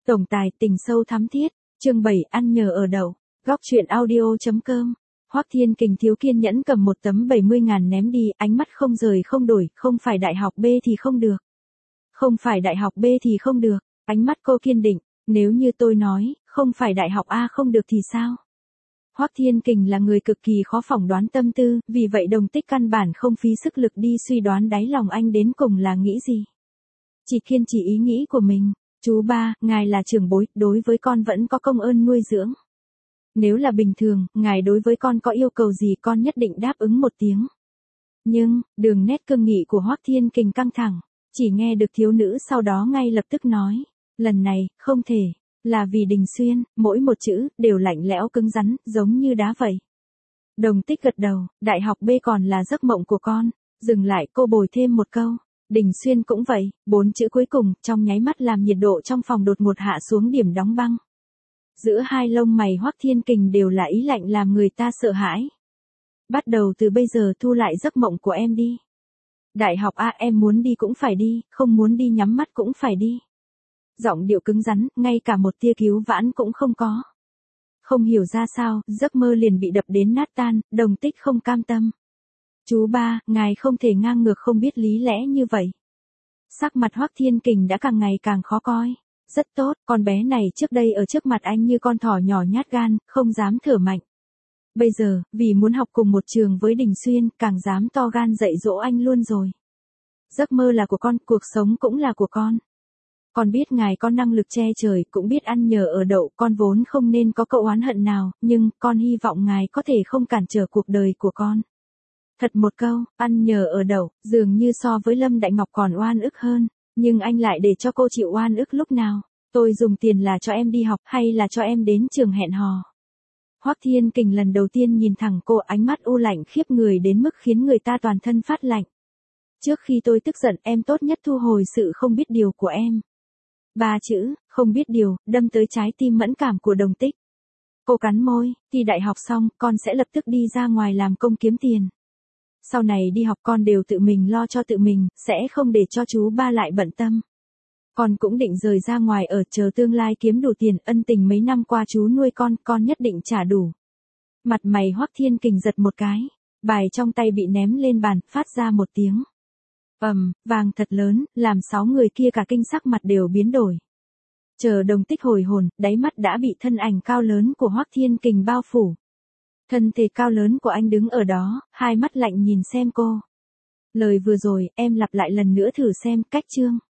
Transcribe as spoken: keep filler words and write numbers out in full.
Tổng tài tình sâu thắm thiết, chương bảy ăn nhờ ở đậu, góc truyện audio.com. Hoắc Thiên Kình thiếu kiên nhẫn cầm một tấm bảy mươi ngàn ném đi, ánh mắt không rời không đổi, không phải đại học B thì không được. Không phải đại học B thì không được, ánh mắt cô kiên định, nếu như tôi nói, không phải đại học A không được thì sao? Hoắc Thiên Kình là người cực kỳ khó phỏng đoán tâm tư, vì vậy Đồng Tích căn bản không phí sức lực đi suy đoán đáy lòng anh đến cùng là nghĩ gì. Chỉ kiên trì ý nghĩ của mình, chú ba, ngài là trưởng bối, đối với con vẫn có công ơn nuôi dưỡng. Nếu là bình thường, ngài đối với con có yêu cầu gì con nhất định đáp ứng một tiếng. Nhưng, đường nét cương nghị của Hoắc Thiên Kình căng thẳng, chỉ nghe được thiếu nữ sau đó ngay lập tức nói, lần này, không thể, là vì Đình Xuyên, mỗi một chữ, đều lạnh lẽo cứng rắn, giống như đá vậy. Đồng Tích gật đầu, đại học B còn là giấc mộng của con, dừng lại cô bồi thêm một câu. Đình Xuyên cũng vậy, bốn chữ cuối cùng, trong nháy mắt làm nhiệt độ trong phòng đột ngột hạ xuống điểm đóng băng. Giữa hai lông mày Hoắc Thiên Kình đều là ý lạnh làm người ta sợ hãi. Bắt đầu từ bây giờ thu lại giấc mộng của em đi. Đại học A em muốn đi cũng phải đi, không muốn đi nhắm mắt cũng phải đi. Giọng điệu cứng rắn, ngay cả một tia cứu vãn cũng không có. Không hiểu ra sao, giấc mơ liền bị đập đến nát tan, Đồng Tích không cam tâm. Chú ba, ngài không thể ngang ngược không biết lý lẽ như vậy. Sắc mặt Hoắc Thiên Kình đã càng ngày càng khó coi. Rất tốt, con bé này trước đây ở trước mặt anh như con thỏ nhỏ nhát gan, không dám thở mạnh. Bây giờ, vì muốn học cùng một trường với Đình Xuyên, càng dám to gan dạy dỗ anh luôn rồi. Giấc mơ là của con, cuộc sống cũng là của con. Con biết ngài có năng lực che trời, cũng biết ăn nhờ ở đậu, con vốn không nên có cậu oán hận nào, nhưng, con hy vọng ngài có thể không cản trở cuộc đời của con. Thật một câu, ăn nhờ ở đậu, dường như so với Lâm Đại Ngọc còn oan ức hơn, nhưng anh lại để cho cô chịu oan ức lúc nào? Tôi dùng tiền là cho em đi học hay là cho em đến trường hẹn hò? Hoắc Thiên Kình lần đầu tiên nhìn thẳng cô, ánh mắt u lạnh khiếp người đến mức khiến người ta toàn thân phát lạnh. Trước khi tôi tức giận em tốt nhất thu hồi sự không biết điều của em. Ba chữ, không biết điều, đâm tới trái tim mẫn cảm của Đồng Tích. Cô cắn môi, thi đại học xong, con sẽ lập tức đi ra ngoài làm công kiếm tiền. Sau này đi học con đều tự mình lo cho tự mình, sẽ không để cho chú ba lại bận tâm. Con cũng định rời ra ngoài ở chờ tương lai kiếm đủ tiền, ân tình mấy năm qua chú nuôi con, con nhất định trả đủ. Mặt mày Hoắc Thiên Kình giật một cái, bài trong tay bị ném lên bàn, phát ra một tiếng. Ầm, vàng thật lớn, làm sáu người kia cả kinh sắc mặt đều biến đổi. Chờ Đồng Tích hồi hồn, đáy mắt đã bị thân ảnh cao lớn của Hoắc Thiên Kình bao phủ. Thân thể cao lớn của anh đứng ở đó, hai mắt lạnh nhìn xem cô. Lời vừa rồi, em lặp lại lần nữa thử xem, cách chương.